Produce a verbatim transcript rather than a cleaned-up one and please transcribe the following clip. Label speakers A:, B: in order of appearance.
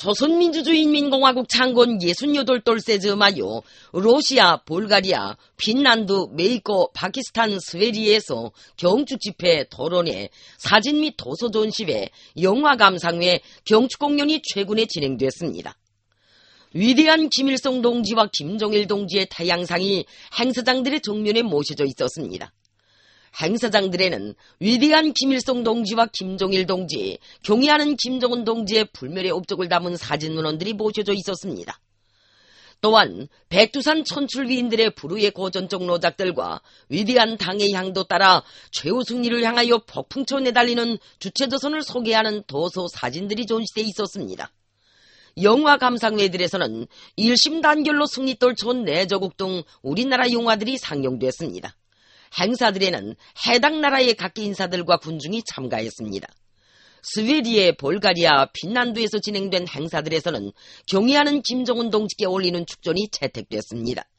A: 조선민주주의인민공화국 창건 예순여덟 돌 즈음하여 러시아, 볼가리아, 핀란드, 메이코, 파키스탄, 스웨리에서 경축 집회, 토론회, 사진 및 도서 전시회, 영화 감상회, 경축 공연이 최근에 진행됐습니다. 위대한 김일성 동지와 김정일 동지의 태양상이 행사장들의 정면에 모셔져 있었습니다. 행사장들에는 위대한 김일성 동지와 김정일 동지, 경의하는 김정은 동지의 불멸의 업적을 담은 사진 문헌들이 모셔져 있었습니다. 또한 백두산 천출위인들의 불후의 고전적 노작들과 위대한 당의 향도 따라 최후 승리를 향하여 폭풍초 내달리는 주체조선을 소개하는 도서 사진들이 전시되어 있었습니다. 영화 감상회들에서는 일심 단결로 승리돌 전 내조국 등 우리나라 영화들이 상영됐습니다. 행사들에는 해당 나라의 각기 인사들과 군중이 참가했습니다. 스웨디아, 볼가리아, 핀란드에서 진행된 행사들에서는 경의하는 김정은 동지께 올리는 축전이 채택됐습니다.